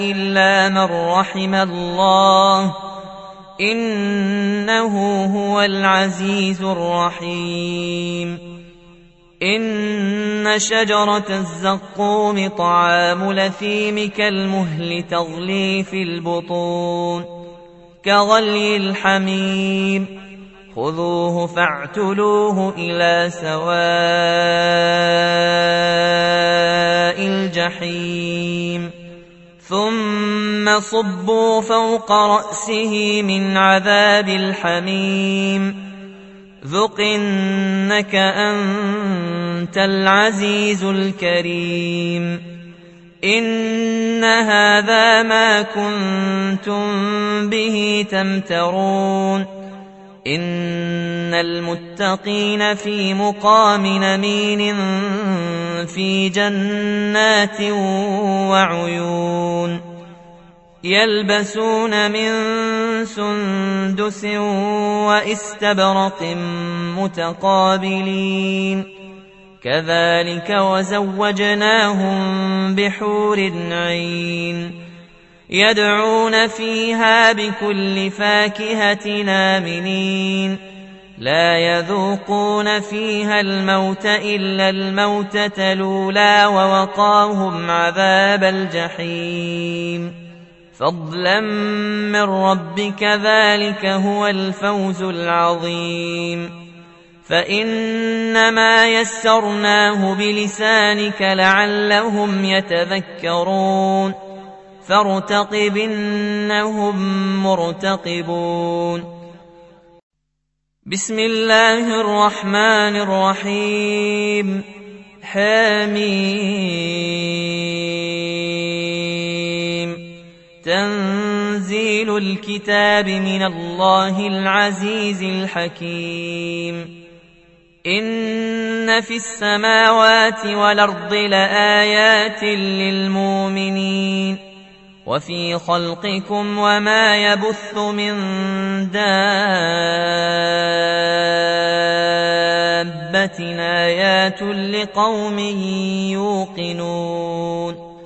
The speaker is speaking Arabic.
إلا من رحم الله إنه هو العزيز الرحيم. إن شجرة الزقوم طعام الأثيم كالمهل تغلي في البطون كغلي الحميم خذوه فاعتلوه إلى سواء الجحيم ثم صبوا فوق رأسه من عذاب الحميم ذق إنك أنت العزيز الكريم. إن هذا ما كنتم به تمترون. إن المتقين في مقام أمين في جنات وعيون يلبسون من سندس واستبرق متقابلين كذلك وزوجناهم بحور عين يدعون فيها بكل فاكهة آمنين لا يذوقون فيها الموت إلا الموتة الأولى ووقاهم عذاب الجحيم فضلا من ربك ذلك هو الفوز العظيم. فإنما يسرناه بلسانك لعلهم يتذكرون فارتقب إنهم مرتقبون. بسم الله الرحمن الرحيم حميم تنزيل الكتاب من الله العزيز الحكيم. إن في السماوات والأرض لآيات للمؤمنين وفي خلقكم وما يبث من دابة آيات لقوم يوقنون.